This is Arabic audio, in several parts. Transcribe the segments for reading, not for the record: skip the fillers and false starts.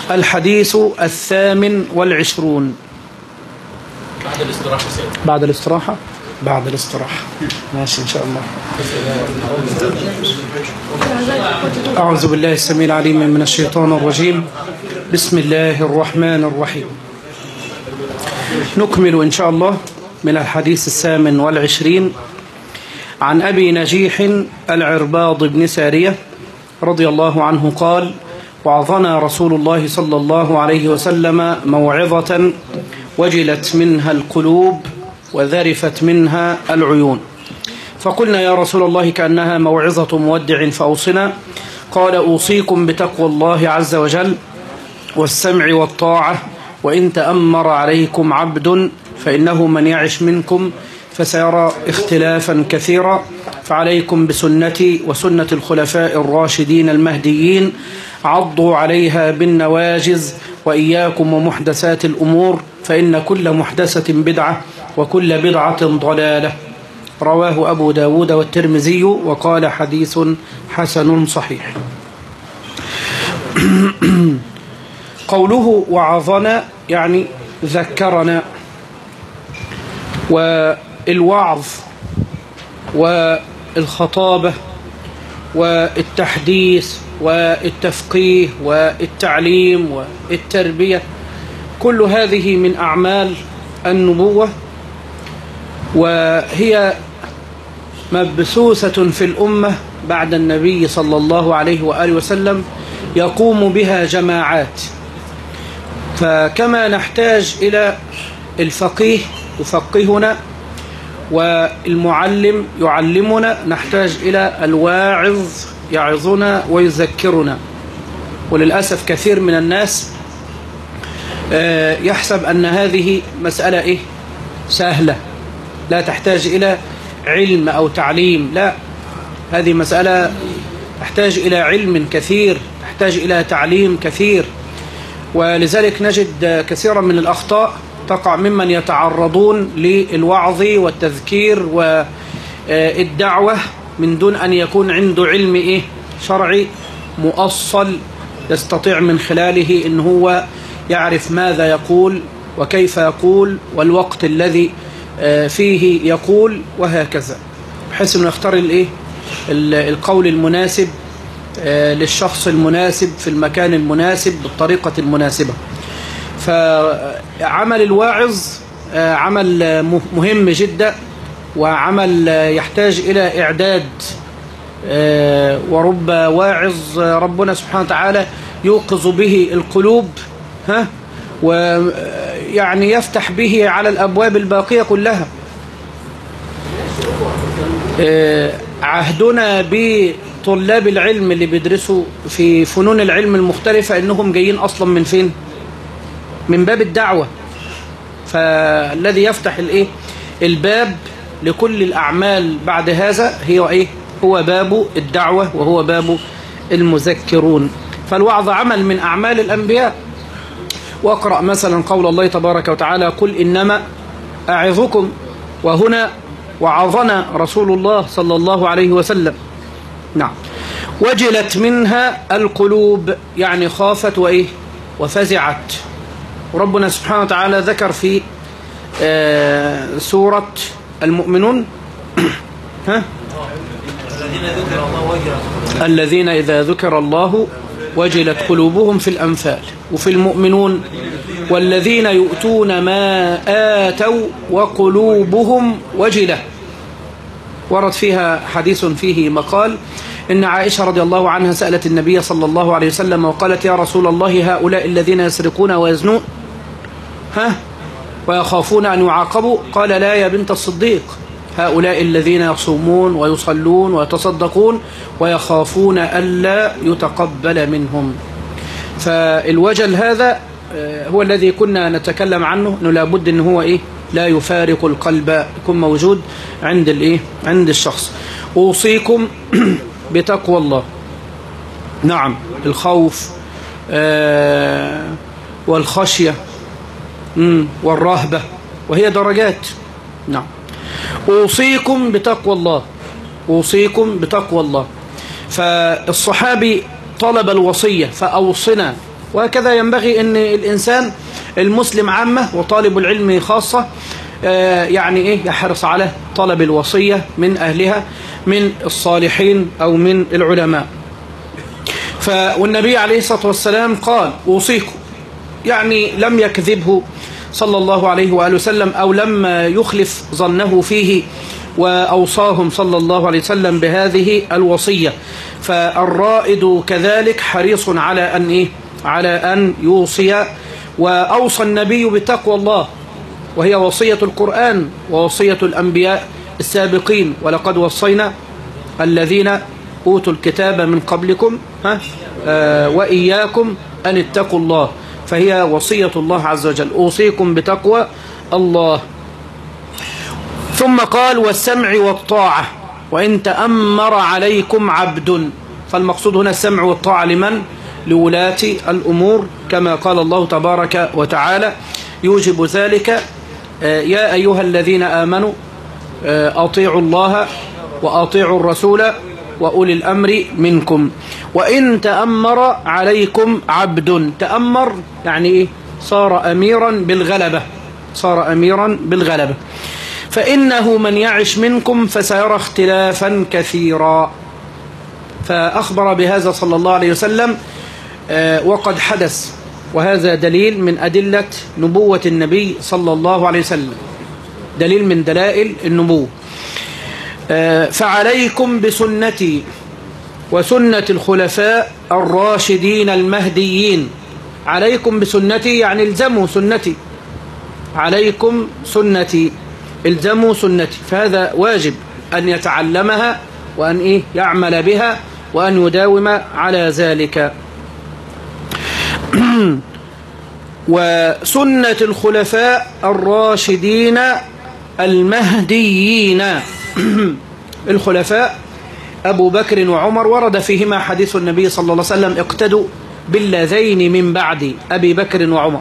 الحديث 28. بعد الاستراحة سيدي. بعد الاستراحة؟ بعد الاستراحة ماشي إن شاء الله. أعوذ بالله السميع العليم من الشيطان الرجيم. بسم الله الرحمن الرحيم. نكمل إن شاء الله من الحديث 28 عن أبي نجيح العرباض بن سارية رضي الله عنه قال: وعظنا رسول الله صلى الله عليه وسلم موعظة وجلت منها القلوب وذرفت منها العيون، فقلنا يا رسول الله كأنها موعظة مودع فأوصنا. قال: أوصيكم بتقوى الله عز وجل والسمع والطاعة، وإن تأمر عليكم عبد فإنه من يعش منكم فسيرى اختلافا كثيرا، فعليكم بسنتي وسنة الخلفاء الراشدين المهديين، عضوا عليها بالنواجز، وإياكم ومحدثات الأمور، فإن كل محدثة بدعة وكل بدعة ضلالة. رواه أبو داود والترمذي وقال حديث حسن صحيح. قوله وعظنا يعني ذكرنا، والوعظ والخطابة والتحديث والتفقيه والتعليم والتربية كل هذه من أعمال النبوة، وهي مبثوثة في الأمة بعد النبي صلى الله عليه وآله وسلم يقوم بها جماعات. فكما نحتاج إلى الفقيه يفقهنا والمعلم يعلمنا، نحتاج إلى الواعظ يعظنا ويذكرنا. وللأسف كثير من الناس يحسب أن هذه مسألة سهلة لا تحتاج إلى علم أو تعليم. لا، هذه مسألة تحتاج إلى علم كثير، تحتاج إلى تعليم كثير. ولذلك نجد كثيرا من الأخطاء تقع ممن يتعرضون للوعظ والتذكير والدعوة من دون أن يكون عنده علم شرعي مؤصل يستطيع من خلاله إن هو يعرف ماذا يقول وكيف يقول والوقت الذي فيه يقول وهكذا، بحيث أنه يختار القول المناسب للشخص المناسب في المكان المناسب بالطريقة المناسبة. فعمل الواعظ عمل مهم جدا، وعمل يحتاج إلى إعداد. ورب واعظ ربنا سبحانه وتعالى يوقظ به القلوب، ويعني يفتح به على الأبواب الباقية كلها. عهدنا بطلاب العلم اللي بيدرسوا في فنون العلم المختلفة إنهم جايين أصلا من فين؟ من باب الدعوة. فالذي يفتح الباب لكل الأعمال بعد هذا هو باب الدعوة، وهو باب المذكرون. فالوعظ عمل من أعمال الأنبياء. واقرأ مثلا قول الله تبارك وتعالى: قل إنما أعظكم. وهنا وعظنا رسول الله صلى الله عليه وسلم. نعم. وجلت منها القلوب يعني خافت وفزعت. وربنا سبحانه وتعالى ذكر في سورة المؤمنون الذين إذا ذكر الله وجلت قلوبهم في الأنفال. وفي المؤمنون والذين يؤتون ما آتوا وقلوبهم وجلة. ورد فيها حديث فيه مقال إن عائشة رضي الله عنها سألت النبي صلى الله عليه وسلم وقالت: يا رسول الله هؤلاء الذين يسرقون ويزنون ويخافون أن يعاقبوا؟ قال: لا يا بنت الصديق، هؤلاء الذين يصومون ويصلون ويتصدقون ويخافون ألا يتقبل منهم. فالوجل هذا هو الذي كنا نتكلم عنه، أنه لابد أنه هو لا يفارق القلب، يكون موجود عند الشخص. أوصيكم بتقوى الله. نعم، الخوف والخشية والرهبة، وهي درجات. نعم. أوصيكم بتقوى الله، أوصيكم بتقوى الله. فالصحابي طلب الوصية فأوصنا، وهكذا ينبغي أن الإنسان المسلم عامة وطالب العلم خاصة يعني يحرص على طلب الوصية من أهلها من الصالحين أو من العلماء. والنبي عليه الصلاة والسلام قال أوصيكم، يعني لم يكذبه صلى الله عليه وآله وسلم أو لم يخلف ظنه فيه، وأوصاهم صلى الله عليه وسلم بهذه الوصية. فالرائد كذلك حريص على أن يوصي. وأوصى النبي بتقوى الله، وهي وصية القرآن ووصية الأنبياء السابقين، ولقد وصينا الذين أوتوا الكتاب من قبلكم وإياكم أن اتقوا الله، فهي وصية الله عز وجل، أوصيكم بتقوى الله. ثم قال والسمع والطاعة وإن تأمر عليكم عبد. فالمقصود هنا السمع والطاعة لمن؟ لولاة الأمور، كما قال الله تبارك وتعالى يوجب ذلك يا أيها الذين آمنوا أطيعوا الله وأطيعوا الرسول وأولي الأمر منكم. وإن تأمر عليكم عبد، تأمر يعني صار أميرا بالغلبة، صار أميرا بالغلبة. فإنه من يعش منكم فسيرى اختلافا كثيرا. فأخبر بهذا صلى الله عليه وسلم وقد حدث، وهذا دليل من أدلة نبوة النبي صلى الله عليه وسلم، دليل من دلائل النبوة. فعليكم بسنتي وسنة الخلفاء الراشدين المهديين. عليكم بسنتي يعني الزموا سنتي، عليكم سنتي الزموا سنتي، فهذا واجب أن يتعلمها وأن يعمل بها وأن يداوم على ذلك. وسنة الخلفاء الراشدين المهديين. الخلفاء أبو بكر وعمر ورد فيهما حديث النبي صلى الله عليه وسلم اقتدوا باللذين من بعد أبي بكر وعمر.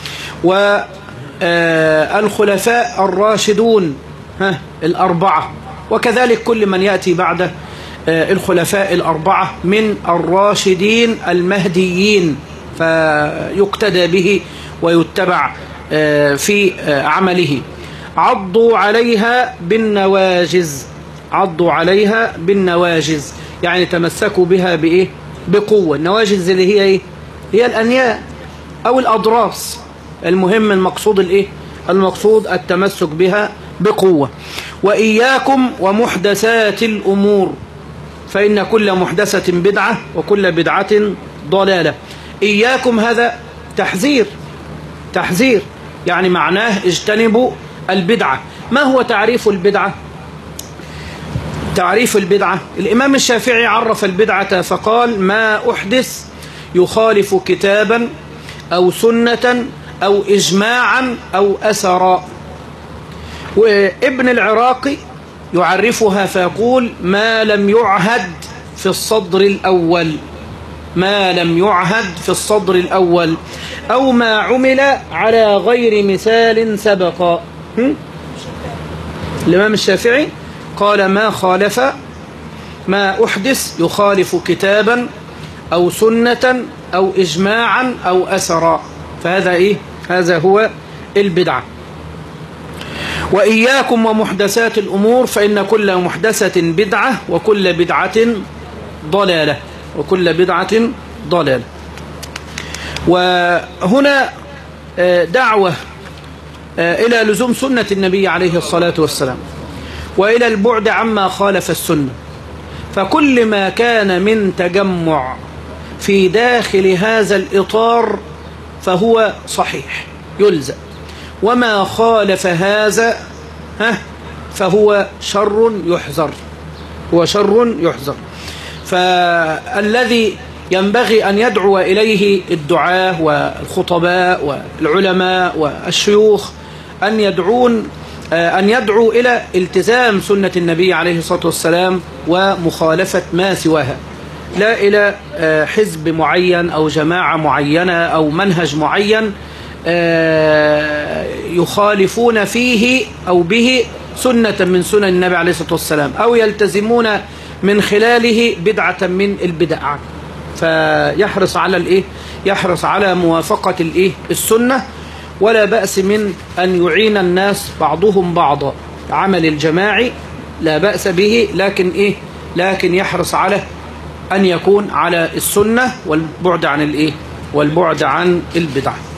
والخلفاء الراشدون الأربعة، وكذلك كل من يأتي بعد الخلفاء الأربعة من الراشدين المهديين، فيقتدى به ويتبع في عمله. عضوا عليها بالنواجز، عضوا عليها بالنواجز يعني تمسكوا بها بقوة. النواجز اللي هي هي الأنياء أو الأضراس، المهم المقصود المقصود التمسك بها بقوة. وإياكم ومحدثات الأمور فإن كل محدثة بدعة وكل بدعة ضلالة. إياكم هذا تحذير يعني معناه اجتنبوا البدعة. ما هو تعريف البدعة؟ تعريف البدعة الإمام الشافعي عرف البدعة فقال ما أحدث يخالف كتابا أو سنة أو إجماعا أو أثرا. وابن العراقي يعرفها فيقول ما لم يعهد في الصدر الأول، ما لم يعهد في الصدر الأول أو ما عمل على غير مثال سبق. الإمام الشافعي قال ما خالف، ما أحدث يخالف كتابا أو سنة أو إجماعا أو أثرا، فهذا هذا هو البدعة. وإياكم ومحدثات الأمور فإن كل محدثة بدعة وكل بدعة ضلالة، وكل بدعة ضلالة. وهنا دعوة إلى لزوم سنة النبي عليه الصلاة والسلام وإلى البعد عما خالف السنة. فكل ما كان من تجمع في داخل هذا الإطار فهو صحيح يلزم، وما خالف هذا فهو شر يحذر، هو شر يحذر. فالذي ينبغي أن يدعو إليه الدعاة والخطباء والعلماء والشيوخ أن يدعوا إلى التزام سنة النبي عليه الصلاة والسلام ومخالفة ما سواها، لا إلى حزب معين أو جماعة معينة أو منهج معين يخالفون فيه أو به سنة من سنن النبي عليه الصلاة والسلام، أو يلتزمون من خلاله بدعة من البدع. فيحرص على الإيه؟ يحرص على موافقة الإيه؟ السنة. ولا بأس من أن يعين الناس بعضهم بعضا، عمل الجماعي لا بأس به، لكن إيه؟ لكن يحرص على أن يكون على السنة والبعد عن الإيه؟ والبعد عن البدع.